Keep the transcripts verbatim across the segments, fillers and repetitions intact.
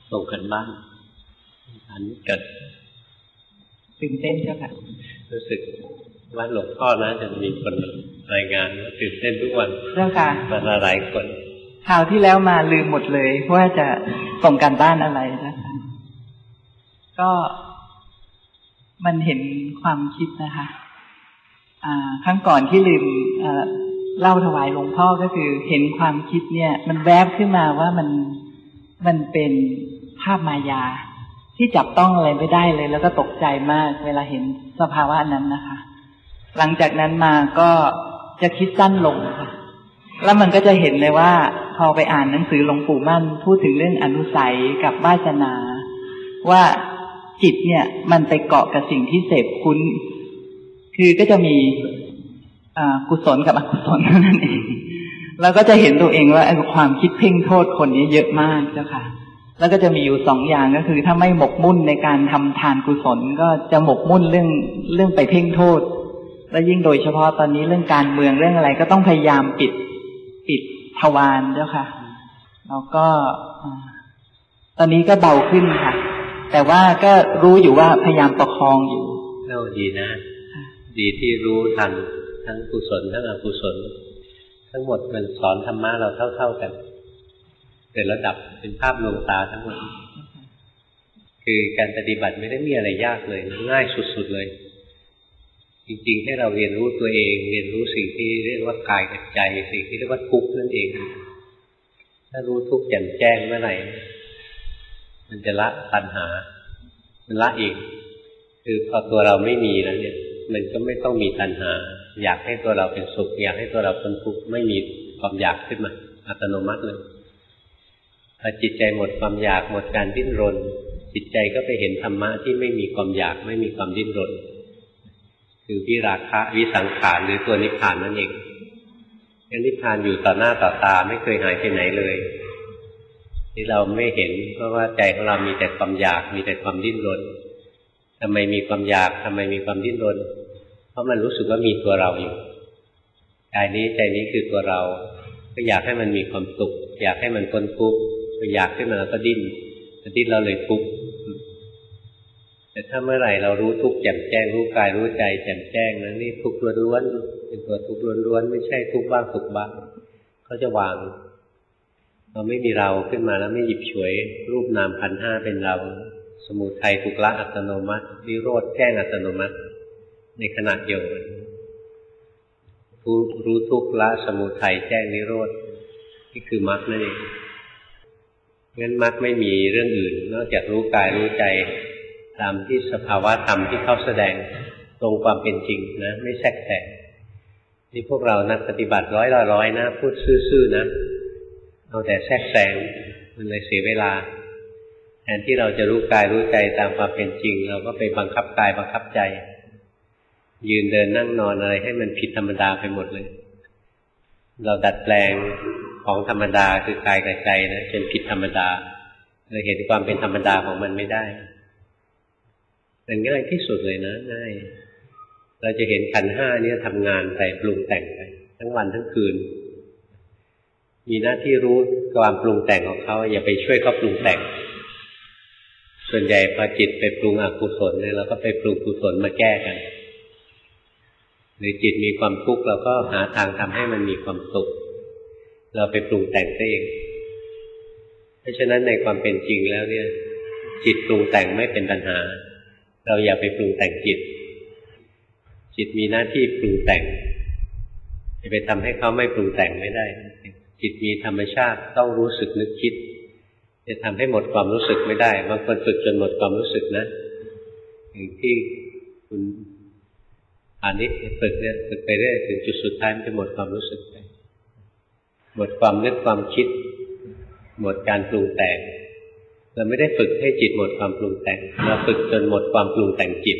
ส่งกันบ้านอันเกิดตื่นเต้นเจ้าค่ะรู้สึกว่าหลวงพ่อนะจะมีคนรายงานว่าตื่นเต้นทุกวันเจ้าค่ะมาหลายคนคราวที่แล้วมาลืมหมดเลยว่าจะส่งกันบ้านอะไรนะคะก็มันเห็นความคิดนะคะอ่าครั้งก่อนที่ลืมเอ่อเล่าถวายหลวงพ่อก็คือเห็นความคิดเนี่ยมันแวบขึ้นมาว่ามันมันเป็นภาพมายาที่จับต้องอะไรไม่ได้เลยแล้วก็ตกใจมากเวลาเห็นสภาวะนั้นนะคะหลังจากนั้นมาก็จะคิดสั้นลงค่ะแล้วมันก็จะเห็นเลยว่าพอไปอ่านหนังสือหลวงปู่มั่นพูดถึงเรื่องอนุสัยกับวาสนาว่าจิตเนี่ยมันไปเกาะกับสิ่งที่เสพคุ้นคือก็จะมีกุศลกับอกุศลนั่นเองแล้วก็จะเห็นตัวเองว่าความคิดเพ่งโทษคนนี้เยอะมากเจ้าค่ะแล้วก็จะมีอยู่สองอย่างก็คือถ้าไม่หมกมุ่นในการทำทานกุศลก็จะหมกมุ่นเรื่องเรื่องไปเพ่งโทษและยิ่งโดยเฉพาะตอนนี้เรื่องการเมืองเรื่องอะไรก็ต้องพยายามปิดปิดทวารเจ้าค่ะแล้วก็ตอนนี้ก็เบาขึ้นค่ะแต่ว่าก็รู้อยู่ว่าพยายามประคองอยู่เล่าดีนะดีที่รู้ทันทั้งกุศลทั้งอกุศลทั้งหมดมันสอนธรรมะเราเท่าๆกันเป็นระดับเป็นภาพลวงตาทั้งหมดคือการปฏิบัติไม่ได้มีอะไรยากเลยง่ายสุดๆเลยจริงๆให้เราเรียนรู้ตัวเองเรียนรู้สิ่งที่เรียกว่ากายกับใจสิ่งที่เรียกว่าทุกข์นั่นเองถ้ารู้ทุกข์แจ่มแจ้งเมื่อไหร่มันจะละตัณหามันละเองคือพอตัวเราไม่มีแล้วเนี่ยมันก็ไม่ต้องมีตัณหาอยากให้ตัวเราเป็นสุขอยากให้ตัวเราเป็นทุกข์ไม่มีความอยากขึ้นมาอัตโนมัติเลยพอจิตใจหมดความอยากหมดการดิ้นรนจิตใจก็ไปเห็นธรรมะที่ไม่มีความอยากไม่มีความดิ้นรนคือวิราคะวิสังขารหรือตัวนิพพานนั่นเองนิพพานอยู่ต่อหน้าต่อตาไม่เคยหายไปไหนเลยที่เราไม่เห็นเพราะว่าใจของเรามีแต่ความอยากมีแต่ความดิ้นรนทำไมมีความอยากทำไมมีความดิ้นรนเพราะมันรู้สึกว่ามีตัวเราอยู่ใจนี้ใจนี้คือตัวเราก็อยากให้มันมีความสุขอยากให้มันพ้นทุกข์พออยากขึ้นมาแล้วก็ดิ้นดิ้นเราเลยทุกข์แต่ถ้าเมื่อไหร่เรารู้ทุกข์แจ่มแจ้งรู้กายรู้ใจแจ่มแจ้งนะนี่ทุกข์ล้วนๆเป็นตัวทุกข์ล้วนๆไม่ใช่ทุกข์บ้างสุขบ้างเขาจะวางเราไม่มีเราขึ้นมาแล้วไม่หยิบฉวยรูปนามขันธ์ห้าเป็นเราสมุทัยถูกละอัตโนมัตินิโรธแจ้งอัตโนมัติในขณะเดียวกันรู้รู้ทุกข์ละสมุทัยแจ้งนิโรธนี่คือมรรคนั่นเองงั้นมรรคไม่มีเรื่องอื่นนอกจากรู้กายรู้ใจตามที่สภาวะธรรมที่เขาแสดงตรงความเป็นจริงนะไม่แทรกแซงนี่พวกเรานักปฏิบัติร้อยละร้อยนะพูดซื่อๆนะเอาแต่แทรกแซงมันเลยเสียเวลาแทนที่เราจะรู้กายรู้ใจตามความเป็นจริงเราก็ไปบังคับกายบังคับใจยืนเดินนั่งนอนอะไรให้มันผิดธรรมดาไปหมดเลยเราดัดแปลงของธรรมดาคือกายกับใจนะจนผิดธรรมดาเราเห็นความเป็นธรรมดาของมันไม่ได้มันง่ายที่สุดเลยนะง่ายเราจะเห็นขันธ์ห้านี้ทำงานไปปรุงแต่งไปทั้งวันทั้งคืนมีหน้าที่รู้ความปรุงแต่งของเขาอย่าไปช่วยเขาปรุงแต่งส่วนใหญ่พอจิตไปปรุงอกุศลเนี่ยเราก็ไปปรุงกุศลมาแก้กันหรือจิตมีความทุกข์เราก็หาทางทำให้มันมีความสุขเราไปปรุงแต่งซะเองเพราะฉะนั้นในความเป็นจริงแล้วเนี่ยจิตปรุงแต่งไม่เป็นปัญหาเราอย่าไปปรุงแต่งจิตจิตมีหน้าที่ปรุงแต่งจะไปทำให้เขาไม่ปรุงแต่งไม่ได้จิตมีธรรมชาติต้องรู้สึกนึกคิดจะทำให้หมดความรู้สึกไม่ได้บางคนฝึกจนหมดความรู้สึกนะอย่างที่คุณอานิชฝึกเนี่ยฝึกไปเรื่อยถึงจุดสุดท้ายมันจะหมดความรู้สึกไปหมดความนึกความคิดหมดการปรุงแต่งเราไม่ได้ฝึกให้จิตหมดความปรุงแต่งเราฝึกจนหมดความปรุงแต่งจิต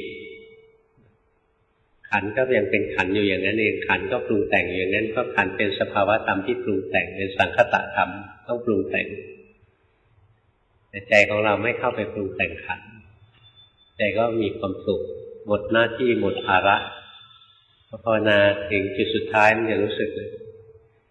ขันธ์ก็ยังเป็นขันธ์อยู่อย่างนั้นเองขันธ์ก็ปรุงแต่งอย่างนั้นก็ขันธ์เป็นสภาวะธรรมที่ปรุงแต่งเป็นสังคตธรรมต้องปรุงแต่งแต่ใจของเราไม่เข้าไปปรุงแต่งขันธ์ใจก็มีความสุขหมดหน้าที่หมดภาระพอภาวนาถึงจุดสุดท้ายมันจะรู้สึกเลย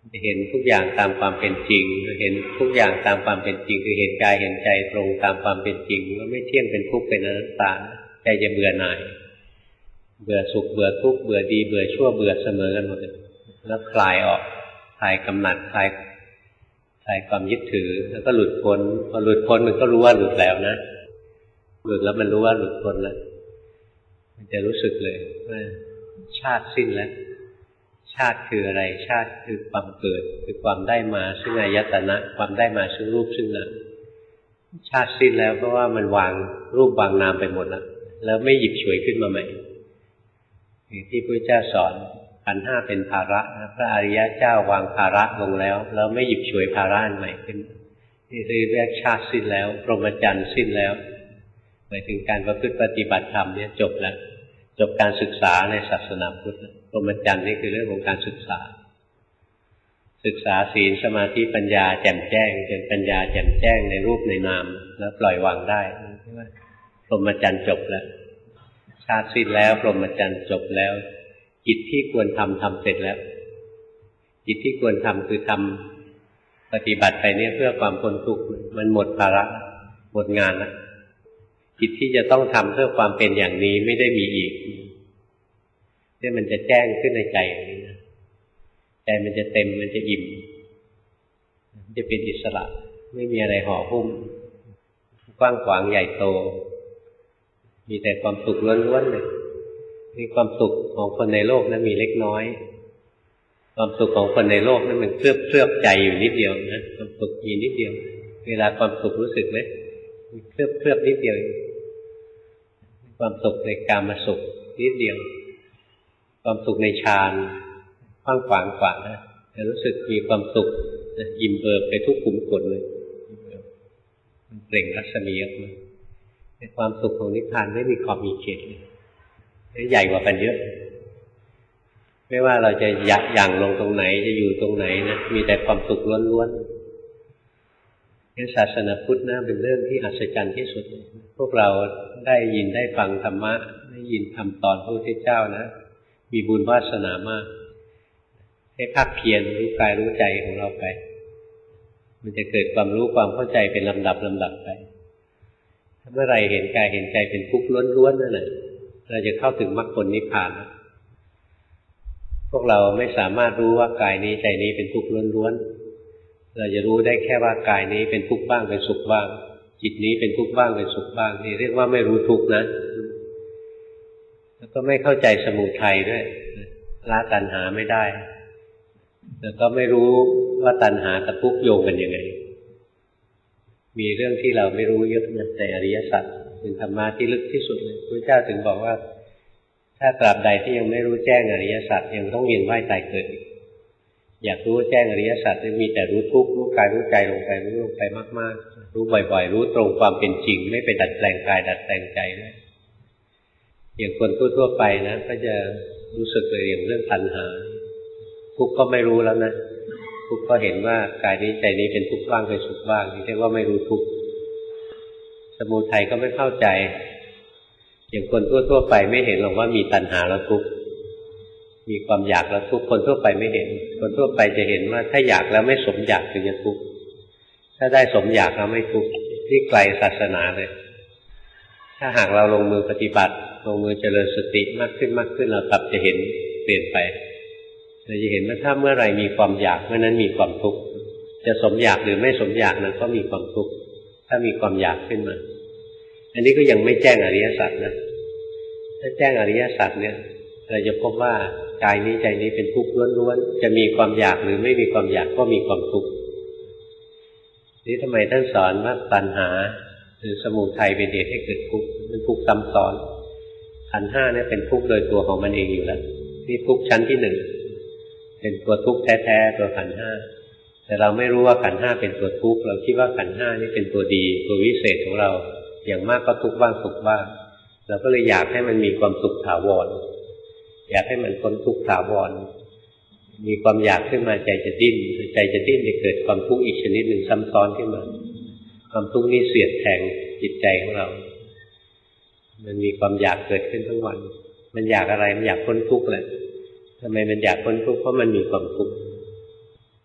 จะเห็นทุกอย่างตามความเป็นจริงเห็นทุกอย่างตามความเป็นจริงคือเห็นกายเห็นใจตรงตามความเป็นจริงว่าไม่เที่ยงเป็นทุกข์เป็นอนัตตาใจจะเบื่อหน่ายเบื่อสุขเบื่อทุกข์เบื่อดีเบื่อชั่วเบื่อเสมอกันหมดแล้วคลายออกคลายกำหนัดคลายคลายความยึดถือแล้วก็หลุดพ้นพอหลุดพ้นมันก็รู้ว่าหลุดแล้วนะหลุดแล้วมันรู้ว่าหลุดพ้นแล้วมันจะรู้สึกเลยว่าชาติสิ้นแล้วชาติคืออะไรชาติคือความเกิดคือความได้มาซึ่งอายตนะความได้มาซึ่งรูปซึ่งนามชาติสิ้นแล้วเพราะว่ามันวางรูปวางนามไปหมดแล้วแล้วไม่หยิบฉวยขึ้นมาใหม่ที่พระเจ้าสอนขันธ์ห้าเป็นภาระพระอริยะเจ้าวางภาระลงแล้วแล้วไม่หยิบฉวยภาระอันใหม่ขึ้นนี่เรียกชาติสิ้นแล้วพรหมจรรย์สิ้นแล้วหมายถึงการประพฤติปฏิบัติธรรมเนี่ยจบแล้วจบการศึกษาในศาสนาพุทธพรหมจรรย์นี่คือเรื่องของการศึกษาศึกษาศีลสมาธิปัญญาแจ่มแจ้งจนปัญญาแจ่มแจ้งในรูปในนามแล้วปล่อยวางได้พรหมจรรย์จบแล้วชาติสิ้นแล้วพรหมจรรย์จบแล้วกิจที่ควรทำทำเสร็จแล้วกิจที่ควรทำคือทำปฏิบัติไปเนี่ยเพื่อความพ้นทุกข์มันหมดภาระหมดงานแล้วกิจที่จะต้องทำเพื่อความเป็นอย่างนี้ไม่ได้มีอีกเนี่ยมันจะแจ้งขึ้นในใจอย่างนี้นะใจมันจะเต็มมันจะอิ่มมันจะเป็นอิสระไม่มีอะไรห่อหุ้มกว้างขวางใหญ่โตมีแต่ความสุขล้วนๆเลยนี่ความสุขของคนในโลกนั้นมีเล็กน้อยความสุขของคนในโลกนั้นมันเคลือบเคลือบใจอยู่นิดเดียวนะความสุขมีนิดเดียวเวลาความสุขรู้สึกไหมเคลือบเคลือบนิดเดียวความสุขในกามสุขนิดเดียวความสุขในฌานกว้างขวางกว่านะจะรู้สึกมีความสุขอิ่มเอิบไปทุกขุมขนเลยมันเปล่งรัศมีออกมาในความสุขของนิพพานไม่มีขอบมีเขตเลยใหญ่กว่ากันเยอะไม่ว่าเราจะยักย่างลงตรงไหนจะอยู่ตรงไหนนะมีแต่ความสุขล้วนๆนี่ศาสนาพุทธนะเป็นเรื่องที่อัศจรรย์ที่สุดพวกเราได้ยินได้ฟังธรรมะได้ยินคำสอนพระพุทธเจ้านะมีบุญวาสนามากให้ภาคเพียรรู้กายรู้ใจของเราไปมันจะเกิดความรู้ความเข้าใจเป็นลำดับลำดับไปถ้าเมื่อไรเห็นกายเห็นใจเป็นทุกข์ล้วนๆนั่นแหละเราจะเข้าถึงมรรคผลนิพพานพวกเราไม่สามารถรู้ว่ากายนี้ใจนี้เป็นทุกข์ล้วนๆเราจะรู้ได้แค่ว่ากายนี้เป็นทุกข์บ้างเป็นสุขบ้างจิตนี้เป็นทุกข์บ้างเป็นสุขบ้างนี่เรียกว่าไม่รู้ทุกข์นะแล้วก็ไม่เข้าใจสมุทัยด้วยละตัณหาไม่ได้แล้วก็ไม่รู้ว่าตัณหากับทุกข์โยงกันยังไงมีเรื่องที่เราไม่รู้เยอะในอริยสัจเป็นธรรมะที่ลึกที่สุดเลยพระเจ้าถึงบอกว่าถ้าตราบใดที่ยังไม่รู้แจ้งอริยสัจยังต้องเวียนว่ายตายเกิดอยากรู้แจ้งอริยสัจมีแต่รู้ทุกข์รู้กายรู้ใจลงไปรู้ลงไปมากๆรู้บ่อยๆรู้ตรงความเป็นจริงไม่ไปดัดแปลงกายดัดแปลงใจด้วยอย่างคนทั่วๆไปนะก็จะรู้สึกเลยอย่างเรื่องตัณหาทุกข์ก็ไม่รู้แล้วนะทุกข์ก็เห็นว่ากายนี้ใจนี้เป็นทุกข์บ้างเป็นสุขบ้างนี่เรียกว่าไม่รู้ทุกข์สมุทัยก็ไม่เข้าใจอย่างคนทั่วๆไปไม่เห็นหรอกว่ามีตัณหาแล้วทุกข์มีความอยากแล้วทุกข์คนทั่วไปไม่เห็นคนทั่วไปจะเห็นว่าถ้าอยากแล้วไม่สมอยากถึงจะทุกข์ถ้าได้สมอยากแล้วไม่ทุกข์ที่ไกลศาสนาเลยถ้าหากเราลงมือปฏิบัติลงมือเจริญสติมากขึ้นมากขึ้นเรากลับจะเห็นเปลี่ยนไปเราจะเห็นว่าถ้าเมื่อไรมีความอยากเมื่อนั้นมีความทุกข์จะสมอยากหรือไม่สมอยากนั้นก็มีความทุกข์ถ้ามีความอยากขึ้นมาอันนี้ก็ยังไม่แจ้งอริยสัจนะถ้าแจ้งอริยสัจเนี่ยเราจะพบว่ากายนี้ใจนี้เป็นทุกข์ล้วนๆจะมีความอยากหรือไม่มีความอยากก็มีความทุกข์นี่ทำไมท่านสอนว่าตัณหาหรือสมุทัยเป็นเหตุให้เกิดทุกข์มันทุกข์ซ้ำซ้อนขันธ์ห้าเนี่ยเป็นทุกข์โดยตัวของมันเองอยู่แล้วนี่ทุกข์ชั้นที่หนึ่งเป็นตัวทุกข์แท้ๆตัวขันธ์ห้าแต่เราไม่รู้ว่าขันธ์ห้าเป็นตัวทุกข์เราคิดว่าขันธ์ห้านี่เป็นตัวดีตัววิเศษของเราอย่างมากก็ทุกข์บ้างสุขบ้างเราก็เลยอยากให้มันมีความสุขถาวรอยากให้มันพ้นทุกข์ถาวรมีความอยากขึ้นมาใจจะดิ้นใจจะดิ้นจะเกิดความทุกข์อีกชนิดหนึ่งซ้ำซ้อนขึ้นมาความทุกข์นี้เสียดแทงจิตใจของเรามันมีความอยากเกิดขึ้นทั้งวันมันอยากอะไรมันอยากพ้นทุกข์แหละทำไมมันอยากพ้นทุกข์เพราะมันมีความทุกข์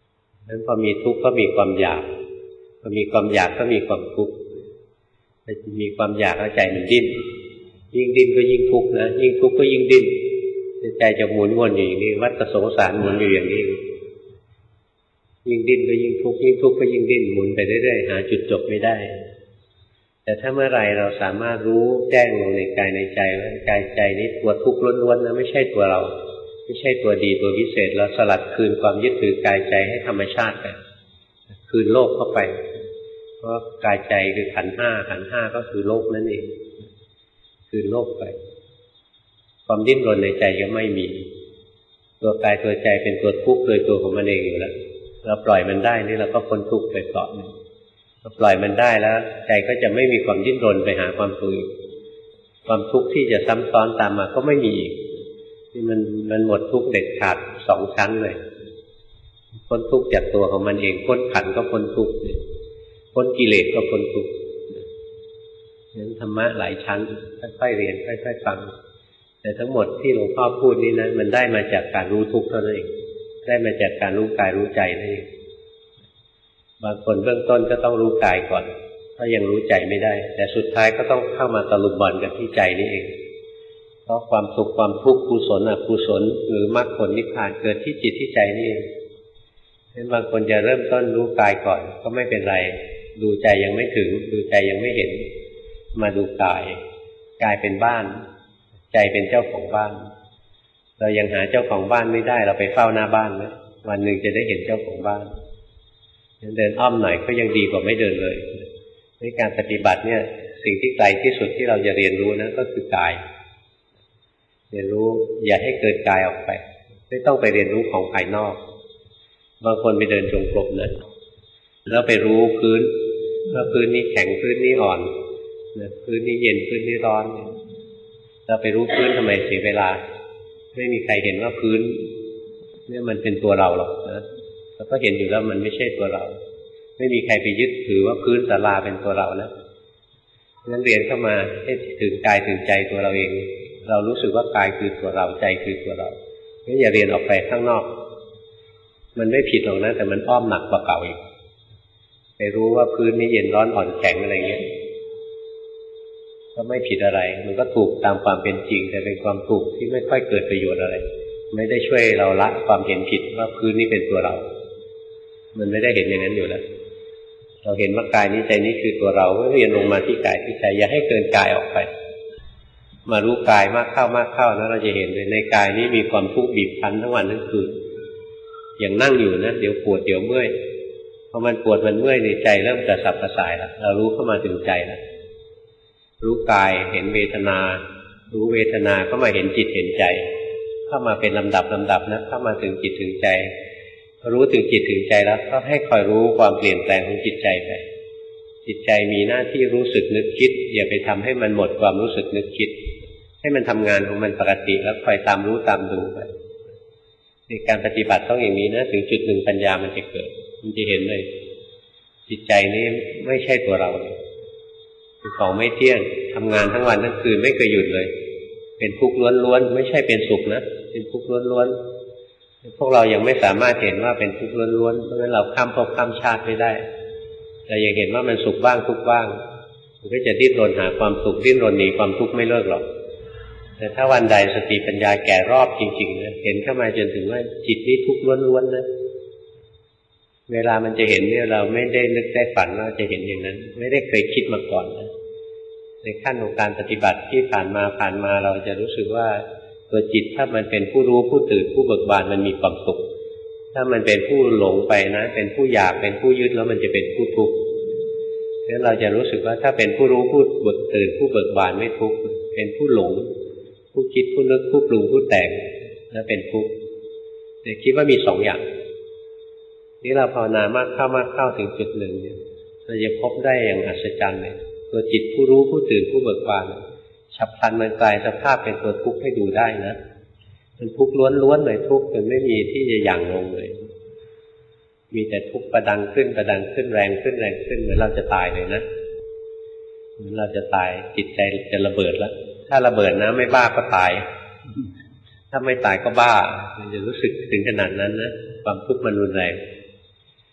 นั้นพอมีทุกข์ก็มีความอยากพอมีความอยากก็มีความทุกข์ถ้ามีความอยากแล้วใจมันดิ้นยิ่งดิ้นก็ยิ่งทุกข์นะยิ่งทุกข์ก็ยิ่งดิ้นใจจะหมุนวนอยู่อย่างนี้วัฏสงสารหมุนอยู่อย่างนี้ยิ่งดิ้นก็ยิ่งทุกข์ยิ่งทุกข์ก็ยิ่งดิ้นหมุนไปเรื่อยๆหาจุดจบไม่ได้แต่ถ้าเมื่อไรเราสามารถรู้แจ้งลงในกายในใจว่ากายใจนี้ตัวทุกข์ล้วนๆนะไม่ใช่ตัวเราไม่ใช่ตัวดีตัววิเศษเราสลัดคืนความยึดถือกายใจให้ธรรมชาติไปคืนโลกเข้าไปเพราะกายใจคือขันธ์ห้าขันธ์ห้าก็คือโลกนั่นเองคืนโลกไปความดิ้นรนในใจก็ไม่มีตัวกายตัวใจเป็นตัวทุกข์โดยตัวของมันเองอยู่แล้วเราปล่อยมันได้นี่เราก็พ้นทุกข์ไปเปราะหนึ่งเราปล่อยมันได้แล้วใจก็จะไม่มีความดิ้นรนไปหาความทุกข์ความทุกข์ที่จะซ้ำซ้อนตามมาก็ไม่มีอีกนี่มันมันหมดทุกข์เด็ดขาดสองชั้นเลยพ้นทุกข์จากตัวของมันเองพ้นขันธ์ก็พ้นทุกข์พ้นกิเลสก็พ้นทุกข์นั้นธรรมะหลายชั้นค่อยๆเรียนค่อยๆฟังแต่ทั้งหมดที่หลวงพ่อพูดนี้นะมันได้มาจากการรู้ทุกข์เท่านั้นเองได้มาจากการรู้กายรู้ใจนั่นเองบางคนเบื้องต้นก็ต้องรู้กายก่อนถ้ายังรู้ใจไม่ได้แต่สุดท้ายก็ต้องเข้ามาตะลุมบอลกันที่ใจนี่เองเพราะความสุขความทุกข์กุศลอกุศลหรือมรรคผลนิพพานเกิดที่จิตที่ใจนี่เองฉะนั้นบางคนจะเริ่มต้นรู้กายก่อนก็ไม่เป็นไรดูใจยังไม่ถึงดูใจยังไม่เห็นมาดูกายกายเป็นบ้านใจเป็นเจ้าของบ้านเรายังหาเจ้าของบ้านไม่ได้เราไปเฝ้าหน้าบ้านนะวันหนึ่งจะได้เห็นเจ้าของบ้านเดินอ้อมหน่อยก็ยังดีกว่าไม่เดินเลยในการปฏิบัติเนี่ยสิ่งที่ไกลที่สุดที่เราจะเรียนรู้นะก็คือกายเรียนรู้อย่าให้เกิดกายออกไปไม่ต้องไปเรียนรู้ของภายนอกบางคนไปเดินจงกรมนะแล้วไปรู้พื้นว่าพื้นนี้แข็งพื้นนี้อ่อนพื้นนี้เย็นพื้นนี้ร้อนเราไปรู้พื้นทำไมเสียเวลาไม่มีใครเห็นว่าพื้นเนี่ยมันเป็นตัวเราหรอกนะเราก็เห็นอยู่แล้วมันไม่ใช่ตัวเราไม่มีใครไปยึดถือว่าพื้นศาลาเป็นตัวเรานะงั้นเรียนเข้ามาให้ถึงกายถึงใจตัวเราเองเรารู้สึกว่ากายคือตัวเราใจคือตัวเรางั้นอย่าเรียนออกไปข้างนอกมันไม่ผิดหรอกนะแต่มันอ้อมหนักกว่าเก่าอีกไปรู้ว่าพื้นนี้เย็นร้อนอ่อนแข็งอะไรเงี้ยก็ไม่ผิดอะไรมันก็ถูกตามความเป็นจริงแต่เป็นความถูกที่ไม่ค่อยเกิดประโยชน์อะไรไม่ได้ช่วยเราละความเห็นผิดว่าพื้นนี้เป็นตัวเรามันไม่ได้เห็นอย่างนั้นอยู่แล้วเราเห็นว่ากายนี้ใจนี้คือตัวเราก็เรียนลงมาที่กายที่ใจอย่าให้เกินกายออกไปมารู้กายมากเข้ามากเข้านะเราจะเห็นเลยในกายนี้มีความทุกข์บีบคั้นทั้งวันทั้งคืนอย่างนั่งอยู่นะเดี๋ยวปวดเดี๋ยวเมื่อยพอมันปวดมันเมื่อยในใจเริ่มกระสับกระส่ายแล้วเรารู้เข้ามาถึงใจแล้วรู้กายเห็นเวทนารู้เวทนาก็มาเห็นจิตเห็นใจเข้ามาเป็นลำดับลำดับนะเข้ามาถึงจิตถึงใจรู้ถึงจิตถึงใจแล้วก็ให้คอยรู้ความเปลี่ยนแปลงของจิตใจไปจิตใจมีหน้าที่รู้สึกนึกคิดอย่าไปทำให้มันหมดความรู้สึกนึกคิดให้มันทำงานของมันปกติแล้วคอยตามรู้ตามดูไปในการปฏิบัติต้องอย่างนี้นะถึงจุดหนึ่งปัญญามันจะเกิดมันจะเห็นเลยจิตใจนี้ไม่ใช่ตัวเราเป็นของไม่เที่ยงทำงานทั้งวันทั้งคืนไม่เคยหยุดเลยเป็นทุกข์ล้วนๆไม่ใช่เป็นสุขนะเป็นทุกข์ล้วนๆพวกเรายังไม่สามารถเห็นว่าเป็นทุกข์ล้วนๆเพราะฉะนั้นเราข้ามภพข้ามชาติไม่ได้เรายังเห็นว่ามันสุขบ้างทุกข์บ้างมันก็จะดิ้นรนหาความสุขดิ้นรนหนีความทุกข์ไม่เลิกหรอกแต่ถ้าวันใดสติปัญญาแก่รอบจริงๆนะเห็นเข้ามาจนถึงว่าจิตนี้ทุกข์ล้วนๆนะเวลามันจะเห็นเนี่ยเราไม่ได้นึกได้ฝันว่าจะเห็นอย่างนั้นไม่ได้เคยคิดมาก่อนนะในขั้นของการปฏิบัติที่ผ่านมาผ่านมาเราจะรู้สึกว่าตัวจิตถ้ามันเป็นผู้รู้ผู้ตื่นผู้เบิกบานมันมีความสุขถ้ามันเป็นผู้หลงไปนะเป็นผู้อยากเป็นผู้ยึดแล้วมันจะเป็นผู้ทุกข์งั้นเราจะรู้สึกว่าถ้าเป็นผู้รู้ผู้เบิกตื่นผู้เบิกบานไม่ทุกข์เป็นผู้หลงผู้คิดผู้นึกผู้ปรุงผู้แต่งแล้วเป็นทุกข์แต่คิดว่ามีสองอย่างนี่เราภาวนามากเข้ามากเข้าถึงจุดหนึ่งเนี่ยเราจะพบได้อย่างอัศจรรย์เลยตัวจิตผู้รู้ผู้ตื่นผู้เบิกบานฉับพลันมันกลายสภาพเป็นตัวทุกข์ให้ดูได้นะมันทุกข์ล้วนๆเลยทุกข์จนไม่มีที่จะหยั่งลงเลยมีแต่ทุกข์ประดังขึ้นประดังขึ้นแรงขึ้นแรงขึ้นเหมือนเราจะตายเลยนะเหมือนเราจะตายจิตใจจะระเบิดแล้วถ้าระเบิดนะไม่บ้าก็ตายถ้าไม่ตายก็บ้ามันจะรู้สึกถึงขนาดนั้นนะความทุกข์มันรุนแรง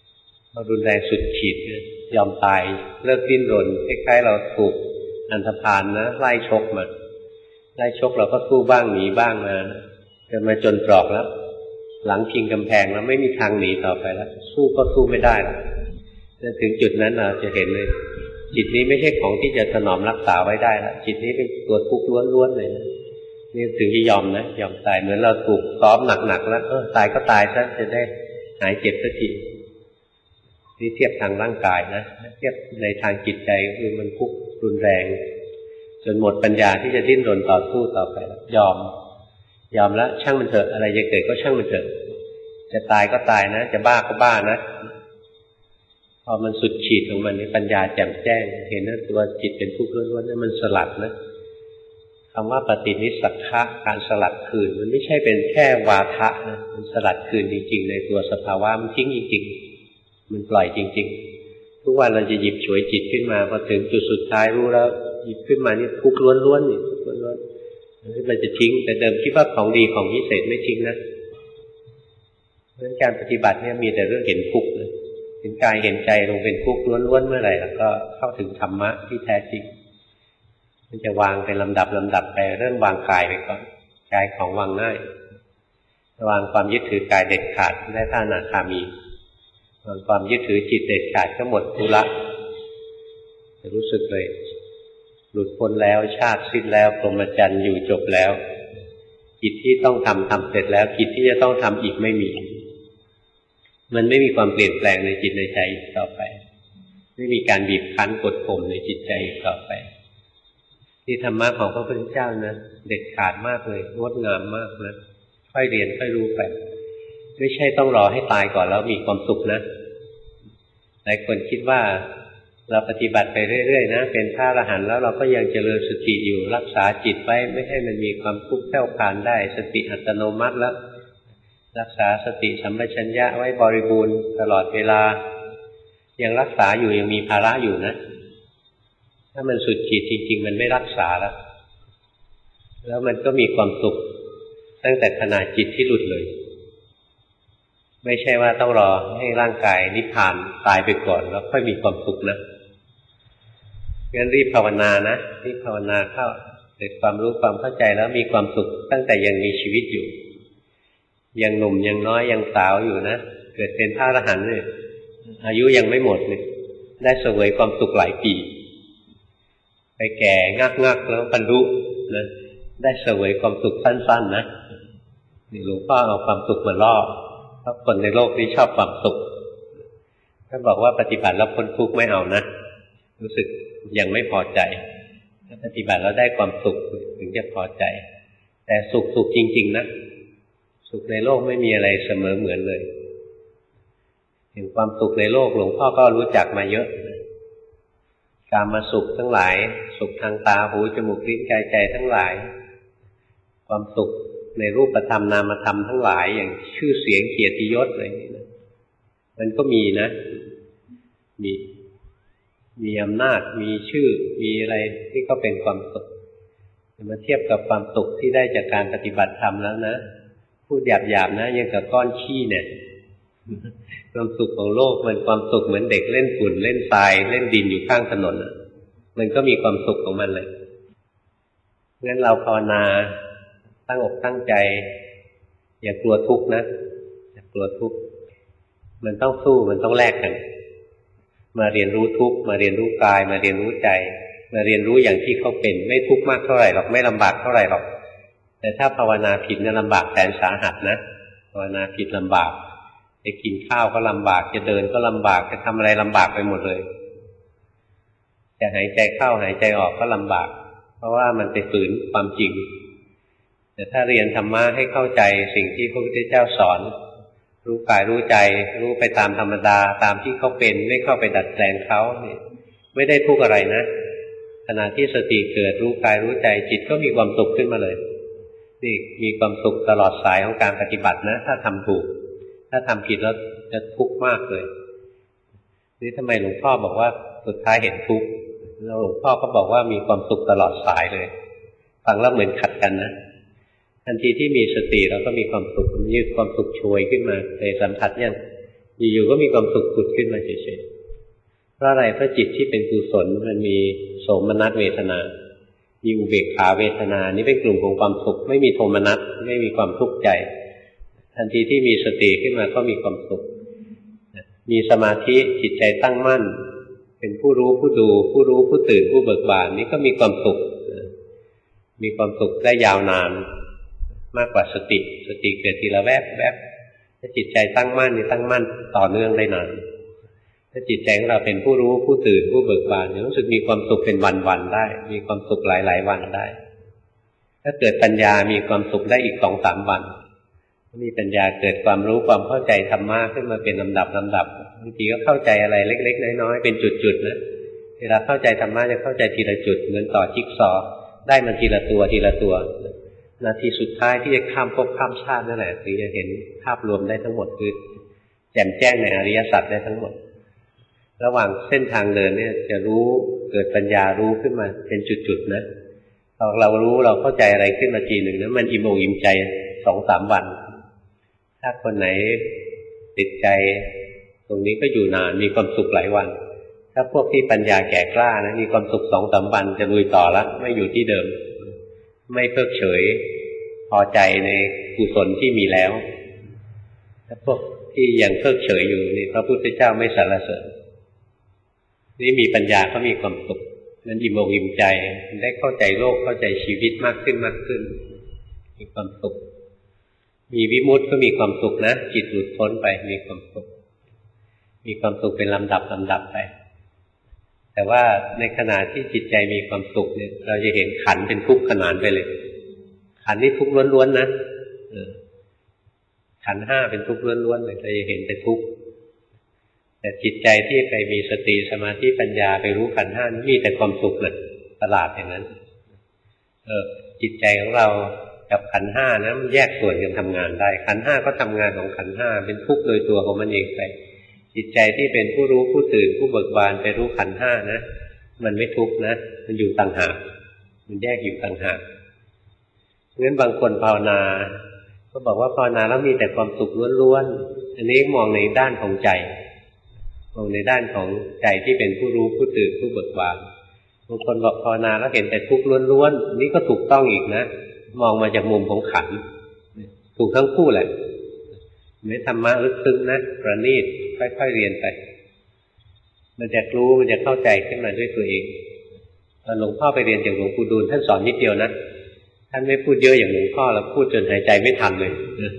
เรารุนแรงสุดขีดยอมตายเลิกดิ้นรนคล้ายๆเราถูกอันธพาลนะไล่ชกมาไล่ชกเราก็สู้บ้างหนีบ้างมาจนมาจนตรอกแล้วหลังพิงกำแพงแล้วไม่มีทางหนีต่อไปแล้วสู้ก็สู้ไม่ได้แล้วถึงจุดนั้นเราจะเห็นเลยจิตนี้ไม่ใช่ของที่จะถนอมรักษาไว้ได้แล้วจิตนี้เป็นตัวทุกข์ล้วนๆเลยนะนี่ถึงจะยอมนะยอมตายเหมือนเราถูกซ้อมหนักๆแล้วเออตายก็ตายซะจะได้หายเจ็บสักทีนี่เทียบทางร่างกายนะเทียบในทางจิตใจคือมันทุกข์รุนแรงจนหมดปัญญาที่จะดิ้นรนต่อสู้ต่อไปยอมยอมแล้วช่างมันเถอะอะไรจะเกิดก็ช่างมันเถอะจะตายก็ตายนะจะบ้าก็บ้านะพอมันสุดขีดของมันในปัญญาแจ่มแจ้งเห็นว่าตัวจิตเป็นทุกข์ล้วนๆนั่นมันสลัดนะคำว่าปฏินิสสักขะการสลัดคืนมันไม่ใช่เป็นแค่วาทะนะมันสลัดคืนจริงๆในตัวสภาวะมันทิ้งจริงๆมันปล่อยจริงๆทุกวันเราจะหยิบฉวยจิตขึ้นมาพอถึงจุดสุดท้ายรู้แล้วหยิบขึ้นมานี่ทุกข์ล้วนๆนี่ทุกข์ล้วนๆที่มันจะทิ้งแต่เดิมคิดว่าของดีของพิเศษไม่ทิ้งนะเพราะฉะนั้นการปฏิบัติเนี่ยมีแต่เรื่องเห็นทุกข์เลยเห็นกายเห็นใจลงเป็นทุกข์ล้วนๆเมื่อไหร่แล้วก็เข้าถึงธรรมะที่แท้จริงมันจะวางเป็นลำดับลำดับไปเริ่มวางกายไปก่อนกายของวางง่ายวางความยึดถือกายเด็ดขาดได้ท่านาคามีวางความยึดถือจิตเด็ดขาดก็หมดธุระจะรู้สึกเลยหลุดพ้นแล้วชาติสิ้นแล้วพรหมจรรย์อยู่จบแล้วกิจที่ต้องทำทำเสร็จแล้วกิจที่จะต้องทำอีกไม่มีมันไม่มีความเปลี่ยนแปลงในจิตในใจอีกต่อไปไม่มีการบีบคั้นกดข่มในจิตใจอีกต่อไปที่ธรรมะของพระพุทธเจ้านะเด็ดขาดมากเลยงดงามมากนะค่อยเรียนค่อยรู้ไปไม่ใช่ต้องรอให้ตายก่อนแล้วมีความสุขนะหลายคนคิดว่าเราปฏิบัติไปเรื่อยๆนะเป็นพระอรหันต์แล้วเราก็ยังเจริญสติอยู่รักษาจิตไว้ไม่ให้มันมีความทุกข์แผ่วพานได้สติอัตโนมัติแล้วรักษาสติสัมปชัญญะไว้บริบูรณ์ตลอดเวลายังรักษาอยู่ยังมีภาระอยู่นะถ้ามันสุดขีดจริงๆมันไม่รักษาแล้วแล้วมันก็มีความสุขตั้งแต่ขณะจิตที่หลุดเลยไม่ใช่ว่าต้องรอให้ร่างกายนิพพานตายไปก่อนแล้วค่อยมีความสุขนะงั้นรีบภาวนานะรีบภาวนาเข้าเกิดความรู้ความเข้าใจแล้วมีความสุขตั้งแต่ยังมีชีวิตอยู่ยังหนุ่มยังน้อยยังสาวอยู่นะเกิดเป็นพระอรหันต์เนี่ยอายุยังไม่หมดเลยได้เสวยความสุขหลายปีไปแก่งักๆแล้วบรรลุนะได้เสวยความสุขสั้นๆนะนี่หลวงพ่อเอาความสุขมาล่อเพราะคนในโลกนี้ชอบความสุขถ้าบอกว่าปฏิบัติแล้วพ้นทุกข์ไม่เอานะรู้สึกยังไม่พอใจถ้าปฏิบัติแล้วได้ความสุขถึงจะพอใจแต่สุขสุขจริงๆนะสุขในโลกไม่มีอะไรเสมอเหมือนเลยถึงความสุขในโลกหลวงพ่อก็รู้จักมาเยอะกามสุขทั้งหลายสุขทางตาหูจมูกลิ้นกายใจทั้งหลายความสุขในรูปธรรมนามธรรมทั้งหลายอย่างชื่อเสียงเกียรติยศอะไรนี่นะมันก็มีนะมีมีอำนาจมีชื่อมีอะไรที่ก็เป็นความสุขมาเทียบกับความสุขที่ได้จากการปฏิบัติธรรมแล้วนะพูดหยาบๆนะยังกับก้อนขี้เนี่ยความสุขของโลกมันความสุขเหมือนเด็กเล่นฝุ่นเล่นทรายเล่นดินอยู่ข้างถนนมันก็มีความสุขของมันเลยงั้นเราภาวนาตั้งอกตั้งใจอย่ากลัวทุกข์นะอย่ากลัวทุกข์มันต้องสู้มันต้องแลกกันมาเรียนรู้ทุกข์มาเรียนรู้กายมาเรียนรู้ใจมาเรียนรู้อย่างที่เขาเป็นไม่ทุกข์มากเท่าไหร่หรอกไม่ลำบากเท่าไหร่หรอกแต่ถ้าภาวนาผิดเนี่ยลำบากแสนสาหัสนะภาวนาผิดลำบากจะกินข้าวก็ลำบากจะเดินก็ลำบากจะทำอะไรลำบากไปหมดเลยจะหายใจเข้าหายใจออกก็ลำบากเพราะว่ามันไปฝืนความจริงแต่ถ้าเรียนธรรมะให้เข้าใจสิ่งที่พระพุทธเจ้าสอนรู้กายรู้ใจรู้ไปตามธรรมดาตามที่เขาเป็นไม่เข้าไปดัดแปลงเขาเนี่ยไม่ได้ทุกข์อะไรนะขณะที่สติเกิดรู้กายรู้ใจจิตก็มีความสุขขึ้นมาเลยนี่มีความสุขตลอดสายของการปฏิบัตินะถ้าทำถูกถ้าทำผิดแล้วจะทุกข์มากเลยนี่ทำไมหลวงพ่อบอกว่าสุดท้ายเห็นทุกข์แล้วหลวงพ่อก็บอกว่ามีความสุขตลอดสายเลยฟังแล้วเหมือนขัดกันนะทันทีที่มีสติเราก็มีความสุขมีความสุขโชยขึ้นมาเคยสัมผัสยังอยู่ๆก็มีความสุขผุดขึ้นมาเฉยๆเพราะอะไรเพราะจิตที่เป็นกุศลมันมีโสมนัสเวทนามีอุเบกขาเวทนานี่เป็นกลุ่มของความสุขไม่มีโทมนัสไม่มีความทุกข์ใจทันทีที่มีสติขึ้นมาก็มีความสุขมีสมาธิจิตใจตั้งมั่นเป็นผู้รู้ผู้ดูผู้รู้ผู้ตื่นผู้เบิกบานนี่ก็มีความสุขมีความสุขได้ยาวนานมากกว่าสติสติเกิดทีละแวบแวบถ้าจิตใจตั้งมั่นนี่ตั้งมั่นต่อเนื่องได้นานถ้าจิตใจของเราเป็นผู้รู้ผู้ตื่นผู้เบิกบานรู้สึกมีความสุขเป็นวันๆได้มีความสุขหลายๆวันได้ถ้าเกิดปัญญามีความสุขได้อีก สองถึงสาม วันมีปัญญาเกิดความรู้ความเข้าใจธรรมะขึ้นมาเป็นลำดับลำดับบางทีก็เข้าใจอะไรเล็กๆน้อยๆเป็นจุดๆนะเวลาเข้าใจธรรมะจะเข้าใจทีละจุดเหมือนต่อจิ๊กซอว์ได้มันทีละตัวทีละตัวนาทีสุดท้ายที่จะข้ามภพข้ามชาตินั่นแหละถึงจะเห็นภาพรวมได้ทั้งหมดคือแจ่มแจ้งในอริยสัจได้ทั้งหมดระหว่างเส้นทางเดินเนี่ยจะรู้เกิดปัญญารู้ขึ้นมาเป็นจุดๆนะพอเรารู้เราเข้าใจอะไรขึ้นมาทีหนึ่งนะมันอิ่มอกอิ่มใจ สองถึงสาม วันถ้าคนไหนติดใจตรงนี้ก็อยู่นานมีความสุขหลายวันถ้าพวกที่ปัญญาแก่กล้านะมีความสุข สองถึงสาม วันจะลุยต่อละไม่อยู่ที่เดิมไม่เพิกเฉยพอใจในกุศลที่มีแล้วถ้าพวกที่ยังเพิกเฉยอยู่นี่พระพุทธเจ้าไม่สรรเสริญนี่มีปัญญาก็มีความสุขนั้นอิ่มอกอิ่มใจได้เข้าใจโลกเข้าใจชีวิตมากขึ้นมากขึ้นมีความสุขมีวิมุตติก็มีความสุขนะจิตหลุดพ้นไปมีความสุขมีความสุขเป็นลำดับลำดับไปแต่ว่าในขณะที่จิตใจมีความสุขเนี่ยเราจะเห็นขันธ์เป็นทุกข์ขนานไปเลยขันธ์นี่ทุกข์ล้วนๆนะขันธ์ห้าเป็นทุกข์ล้วนๆเลยเราจะเห็นเป็นทุกข์แต่จิตใจที่ไปมีสติสมาธิปัญญาไปรู้ขันธ์ห้านี่มีแต่ความสุขเลยประหลาดอย่างนั้นเออจิตใจของเรากับขันธ์ห้านะมันแยกส่วนกันทำงานได้ขันธ์ห้าก็ทำงานของขันธ์ห้าเป็นทุกข์โดยตัวของมันเองไปจิตใจที่เป็นผู้รู้ผู้ตื่นผู้เบิกบานไปรู้ขันธ์ห้านะมันไม่ทุกข์นะมันอยู่ต่างหากมันแยกอยู่ต่างหากเพราะฉะนั้นบางคนภาวนาก็บอกว่าภาวนาแล้วมีแต่ความสุขล้วนๆอันนี้มองในด้านของใจมองในด้านของใจที่เป็นผู้รู้ผู้ตื่นผู้เบิกบานบางคนบอกภาวนาแล้วเห็นแต่ทุกข์ล้วนๆนี่ก็ถูกต้องอีกนะมองมาจากมุมของขันธ์ถูกทั้งคู่แหละไม่ธรรมะลึกซึ้งนะประณีตค่อยๆเรียนไปมันจะรู้มันจะเข้าใจขึ้นมาด้วยตัวเองตอนหลวงพ่อไปเรียนจากหลวงปู่ดูลท่านสอนนิดเดียวนะท่านไม่พูดเยอะอย่างหลวงพ่อแล้วพูดจนหายใจไม่ทันเลย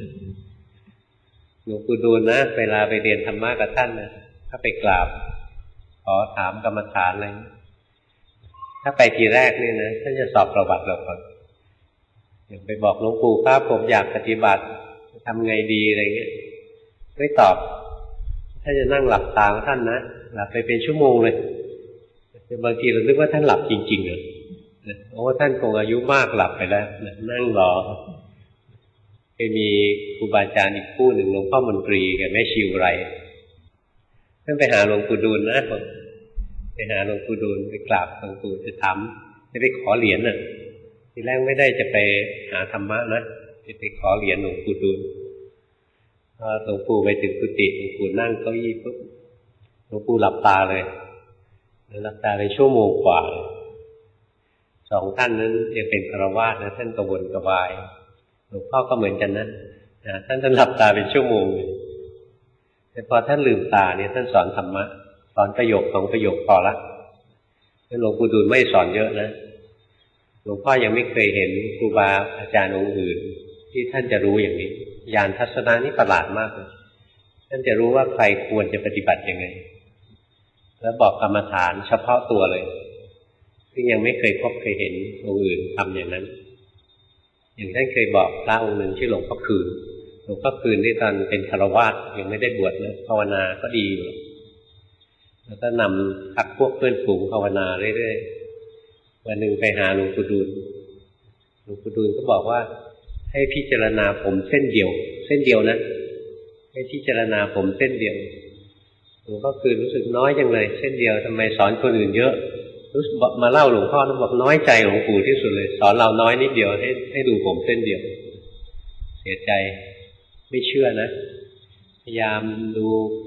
หลวงปู่ดูลนะเวลาไปเรียนธรรมะกับท่านนะถ้าไปกราบขอถามกรรมฐานอะไรถ้าไปทีแรกนี่นะท่านจะสอบประวัติเราก่อนอย่างไปบอกหลวงปู่ครับผมอยากปฏิบัติทำไงดีอะไรเงี้ยไม่ตอบถ้าจะนั่งหลับตาของท่านนะหลับไปเป็นชั่วโมงเลยบางทีเราคิดว่าท่านหลับจริงๆเลยโอ้ท่านคงอายุมากหลับไปแล้วนั่งรอเคยมีครูบาอาจารย์อีกคู่หนึ่งหลวงพ่อมนตรีกับแม่ชิวไรท่านไปหาหลวงปู่ดูลนะไปหาหลวงปู่ดูลไปกราบหลวงปู่จะถามจะไปขอเหรียญน่ะทีแรกไม่ได้จะไปหาธรรมะนะจะไปขอเหรียญหลวงปู่ดูลพอหลวงปู่ไปถึงกุฏิหลวงปู่นั่งเก้าอี้ปุ๊บหลวงปู่หลับตาเลยหลับตาไปชั่วโมงกว่าสองท่านนั้นยังเป็นฆราวาสนะท่านกระวนกระวายหลวงพ่อก็เหมือนกันนะท่านท่านหลับตาเป็นชั่วโมงเลยแต่พอท่านลืมตาเนี่ยท่านสอนธรรมะสอนประโยคสองประโยคพอละหลวงปู่ดูลไม่สอนเยอะนะหลวงพ่อยังไม่เคยเห็นครูบาอาจารย์องค์อื่นที่ท่านจะรู้อย่างนี้ญาณทัศนะนี่ประหลาดมากเลยท่านจะรู้ว่าใครควรจะปฏิบัติยังไงแล้วบอกกรรมฐานเฉพาะตัวเลยซึ่งยังไม่เคยพบเคยเห็นองค์อื่นทำอย่างนั้นอย่างท่านเคยบอกพระองค์หนึ่งชื่อหลวงพ่อคืนหลวงพ่อคืนที่ตอนเป็นฆราวาสยังไม่ได้บวชนะภาวนาก็ดีอยู่แล้วก็นำพักพวกเพื่อนฝูงภาวนาเรื่อยๆวันหนึ่งไปหาหลวงปู่ดูลหลวงปู่ดูลก็บอกว่าให้พิจารณาผมเส้นเดียวเส้นเดียวนะให้พิจารณาผมเส้นเดียวหลวงพ่อคืนรู้สึกน้อยจังเลยเส้นเดียวทำไมสอนคนอื่นเยอะรู้สึกมาเล่าหลวงพ่อแล้วบอกน้อยใจหลวงปู่ที่สุดเลยสอนเราน้อยนิดเดียวให้ให้ดูผมเส้นเดียวเสียใจไม่เชื่อนะพยายามดู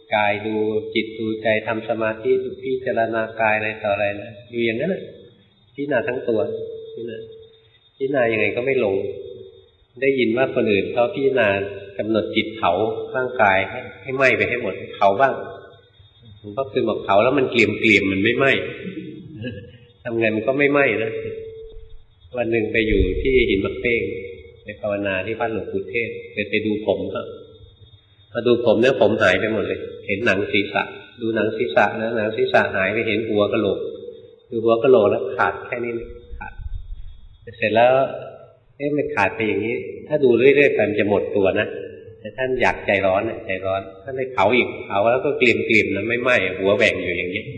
กายดูจิตดูใจทำสมาธิดูพิจารณากายอะไรต่ออะไรนะอยู่อย่างนั้นแหละพิจารณาทั้งตัวพิจารณาพิจารณายังไงก็ไม่ลงได้ยินว่าคนอื่นเขาพิจารณากำหนดจิตเผาร่างกายให้ให้ไหม้ไปให้หมดเผาบ้างผมก็คือบอกเผาแล้วมันเกลี่ยมเกลี่ยมมันไม่ไหม้ทำไงมันก็ไม่ไหม้นะวันหนึ่งไปอยู่ที่หินมะเป้งไปภาวนาที่บ้านหลวงปู่เทศไปไปดูผมครับมาดูผมเนี่ยผมหายไปหมดเลยเห็นหนังศีรษะดูหนังศีรษะนะหนังศีรษะหายไปเห็นหัวกะโหลกดูหัวกะโหลกแล้วขาดแค่นี้ขาดเสร็จแล้วเอ๊ะมันขาดไปอย่างนี้ถ้าดูเรื่อยๆไปมันจะหมดตัวนะแต่ท่านอยากใจร้อนใจร้อนท่านเลยเผาอีกเผาแล้วก็เกลี่ยมๆนะไม่ไหม้หัวแหว่งอยู่อย่างนี้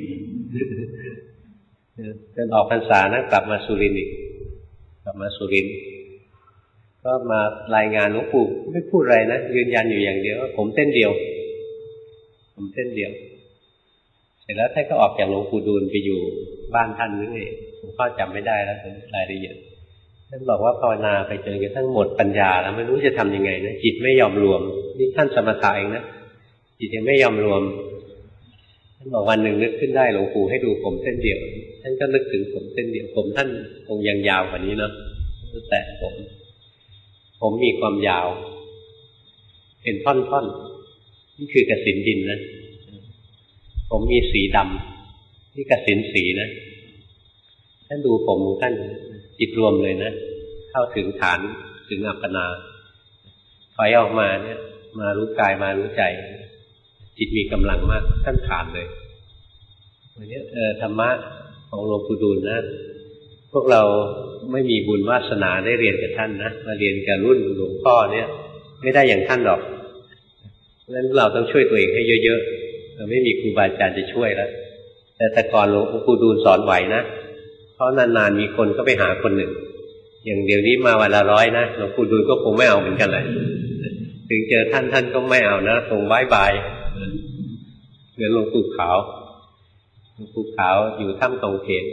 จนออกพรรษานะกลับมาสุรินทร์อีกกลับมาสุรินทร์ก็มารายงานหลวงปู่ไม่พูดอะไรนะยืนยันอยู่อย่างเดียวว่าผมเส้นเดียวผมเส้นเดียวเสร็จแล้วท่านก็ออกจากหลวงปู่ดูลไปอยู่บ้านท่านนึงเองผมก็จำไม่ได้แล้วรายละเอียดท่านบอกว่าภาวนาไปจนกระทั่งหมดปัญญาแล้วไม่รู้จะทำยังไงนะจิตไม่ยอมรวมนี่ท่านสมถะเองนะจิตยังไม่ยอมรวมท่านบอกวันหนึ่งนึกขึ้นได้หลวงปู่ให้ดูผมเส้นเดียวท่านก็นึกถึงผมเส้นเดียวผมท่านคงยังยาวกว่านี้เนาะแต่ผมผมมีความยาวเป็นท่อนๆนี่คือกสิณดินนะผมมีสีดำนี่กสิณสีนะท่านดูผมของท่านจิตรวมเลยนะเข้าถึงฐานถึงอัปปนาถอยออกมาเนี่ยมารู้กายมารู้ใจจิตมีกำลังมากท่านผ่านเลยวันนี้เออธรรมะของหลวงปู่ดูลนะพวกเราไม่มีบุญวาสนาได้เรียนกับท่านนะมาเรียนกับรุ่นหลวงพ่อเนี่ยไม่ได้อย่างท่านหรอกเพราะฉะนั้นเราต้องช่วยตัวเองให้เยอะๆเราไม่มีครูบาอาจารย์จะช่วยแล้วแต่แต่ก่อนหลวงปู่ดูลสอนไหวนะเพราะนานๆมีคนก็ไปหาคนหนึ่งอย่างเดี๋ยวนี้มาวันละร้อยนะหลวงปู่ดูลก็คงไม่เอาเหมือนกันเลยถึงเจอท่านท่านก็ไม่เอานะคงบายบายเหมือนหลวงปู่ขาวหลวงปู่ขาวอยู่ถ้ำตองเขน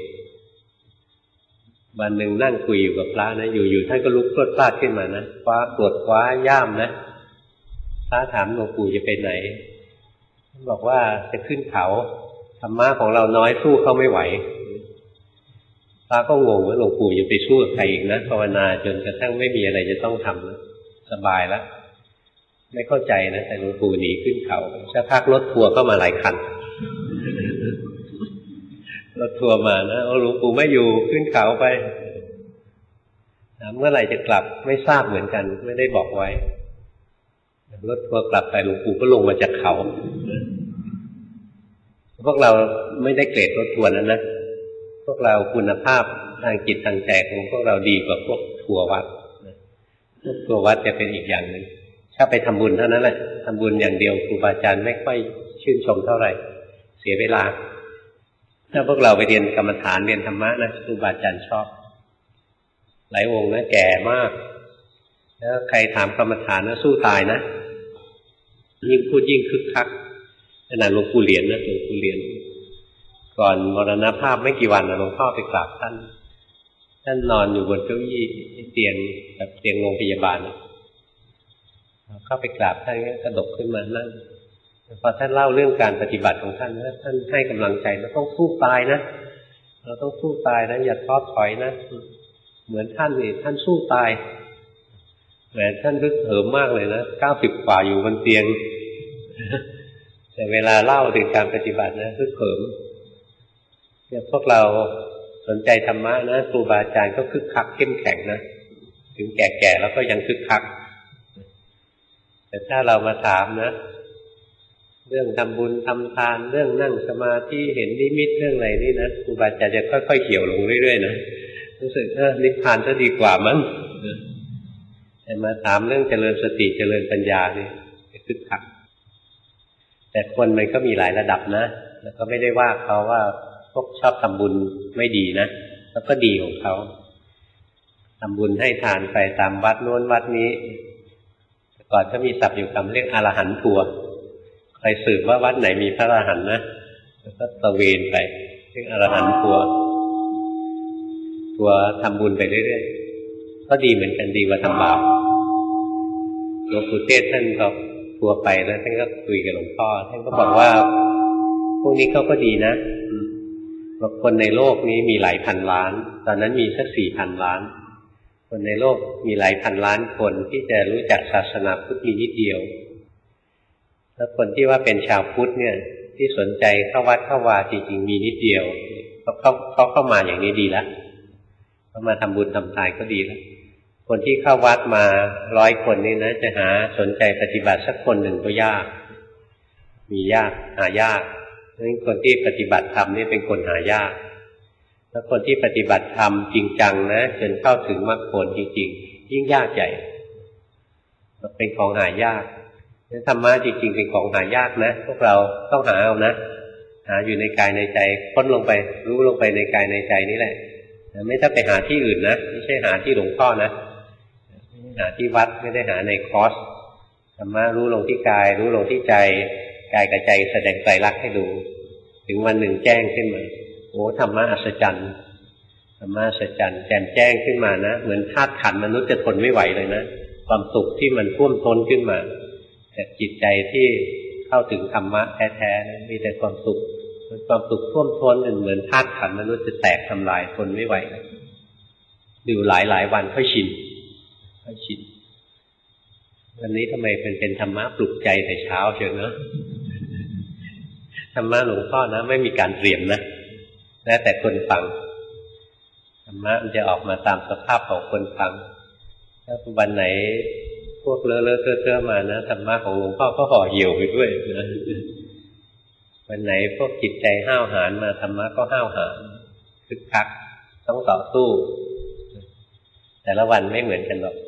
วันหนึ่งนั่งคุยอยู่กับพระนะอยู่ๆท่านก็ลุกพรวดพลาดขึ้นมานะคว้าปวดคว้าย่ามนะพระถามหลวงปู่จะไปไหนท่านบอกว่าจะขึ้นเขาธรรมะของเราน้อยสู้เขาไม่ไหวพระก็งงว่าหลวงปู่จะไปสู้กับใครอีกนะภาวนาจนกระทั่งไม่มีอะไรจะต้องทำแล้วสบายแล้วไม่เข้าใจนะแต่หลวงปู่หนีขึ้นเขาสักพักรถทัวร์เข้ามาหลายคันรถทัวร์มานะเอาหลวงปู่ไม่อยู่ขึ้นเขาไปถามเมื่อไหร่จะกลับไม่ทราบเหมือนกันไม่ได้บอกไว้รถทัวร์กลับไปหลวงปู่ก็ลงมาจากเขาพวกเราไม่ได้เกรดรถทัวร์นั้นนะพวกเราคุณภาพทางจิตทางใจของพวกเราดีกว่าพวกทัวร์วัดพวกทัวร์วัดจะเป็นอีกอย่างหนึ่งถ้าไปทำบุญเท่านั้นแหละทำบุญอย่างเดียวครูบาอาจารย์ไม่ค่อยชื่นชมเท่าไหร่เสียเวลาถ้าพวกเราไปเรียนกรรมฐานเรียนธรรมะนะครูบาอาจารย์ชอบหลายองค์นะแก่มากแล้วใครถามกรรมฐานนะสู้ตายนะยิ่งพูดยิ่งคึกคักขนาดหลวงปู่เหรียญนะหลวงปู่เหรียญก่อนมรณภาพไม่กี่วันนะหลวงพ่อไปกราบท่านท่านนอนอยู่บนเก้าอี้เตียงแบบเตียงโรงพยาบาลเข้าไปกราบท่านก็กระดกขึ้นมานั่งพอท่านเล่าเรื่องการปฏิบัติของท่านนะท่านให้กำลังใจเราต้องสู้ตายนะเราต้องสู้ตายนะอย่าท้อถอยนะเหมือนท่านนี่ท่านสู้ตายแต่ท่านรึกเหิมมากเลยนะเก้าสิบกว่าอยู่บนเตียงแต่เวลาเล่าถึงการปฏิบัตินะรึกเหิมเนี่ยพวกเราสนใจธรรมะนะครูบาอาจารย์ก็คึกคักเข้มแข็งนะถึงแก่ๆแล้วก็ยังคึกคักแต่ถ้าเรามาถามนะเรื่องทำบุญทำทานเรื่องนั่งสมาธิเห็นนิมิตเรื่องอะไรนี่นะครูบาอาจารย์จะค่อยๆเหี่ยวลงเรื่อยๆนะรู้สึกเออนิพพานจะดีกว่ามั้งแต่มาถามเรื่องเจริญสติเจริญปัญญานี่คึกคักแต่คนมันก็มีหลายระดับนะแล้วก็ไม่ได้ว่าเขาว่าพวกชอบทำบุญไม่ดีนะแล้วก็ดีของเขาทำบุญให้ทานไปตามวัดโน้นวัดนี้ก่อนก็มีศัพท์อยู่คำเรียกอรหันต์ทัวร์ใครสืบว่าวัดไหนมีพระอรหันต์นะแล้วก็ตะเวนไปเรียกอรหันต์ทัวร์ทัวร์ทำบุญไปเรื่อยๆก็ดีเหมือนกันดีกว่าทำบาปหลวงปู่เทศท่านบอกทัวร์ไปแล้วท่านก็คุยกับหลวงพ่อท่านก็บอกว่าพวกนี้เขาก็ดีนะบอกคนในโลกนี้มีหลายพันล้านตอนนั้นมีสักสี่พันล้านคนในโลกมีหลายพันล้านคนที่จะรู้จักศาสนาพุทธมีนิดเดียวแล้วคนที่ว่าเป็นชาวพุทธเนี่ยที่สนใจเข้าวัดเข้าวาจริงๆมีนิดเดียวเขาเขาเขาเข้ามาอย่างนี้ดีแล้วเขามาทำบุญทำทานก็ดีแล้วคนที่เข้าวัดมาร้อยคนนี่นะจะหาสนใจปฏิบัติสักคนหนึ่งก็ยากมียากหายากเพราะฉะนั้นคนที่ปฏิบัติธรรมนี่เป็นคนหายากแล้วคนที่ปฏิบัติธรรมจริงจังนะจนเข้าถึงมรรคผลจริงๆยิ่งยากใหญ่เป็นของหายากธรรมะจริงๆเป็นของหายากนะพวกเราต้องหาเอานะหาอยู่ในกายในใจค้นลงไปรู้ลงไปในกายในใจนี่แหละไม่ต้องไปหาที่อื่นนะไม่ใช่หาที่หลวงพ่อนะหาที่วัดไม่ได้หาในคอร์สธรรมะรู้ลงที่กายรู้ลงที่ใจกายกับใจแสดงไตรลักษณ์ให้ดูถึงวันหนึ่งแจ้งขึ้นมาโอ้ธรรมะอัศจรรย์ธรรมะอัศจรรย์แจ่มแจ้งขึ้นมานะเหมือนธาตุขันธ์มนุษย์จะทนไม่ไหวเลยนะความสุขที่มันท่วมท้นขึ้นมาแต่จิตใจที่เข้าถึงธรรมะแท้ๆนะมีแต่ความสุขความสุขท่วมท้นเหมือนธาตุขันธ์มนุษย์จะแตกทำลายทนไม่ไหวอยู่หลายหลายวันค่อยชินค่อยชินวันนี้ทำไมเป็นเป็นธรรมะปลุกใจแต่เช้าเชียวเนอะธรรมะหลวงพ่อนะไม่มีการเตรียมนะแล้วแต่คนฟังธรรมะมันจะออกมาตามสภาพของคนฟังถ้าวันไหนพวกเลอะเลอะเทอะๆมานะธรรมะของหลวงพ่อก็ห่อเหี่ยวไปด้วยนะวันไหนพวกจิตใจห้าวหาญมาธรรมะก็ห้าวหาญคึกคักต้องต่อสู้แต่ละวันไม่เหมือนกันหรอก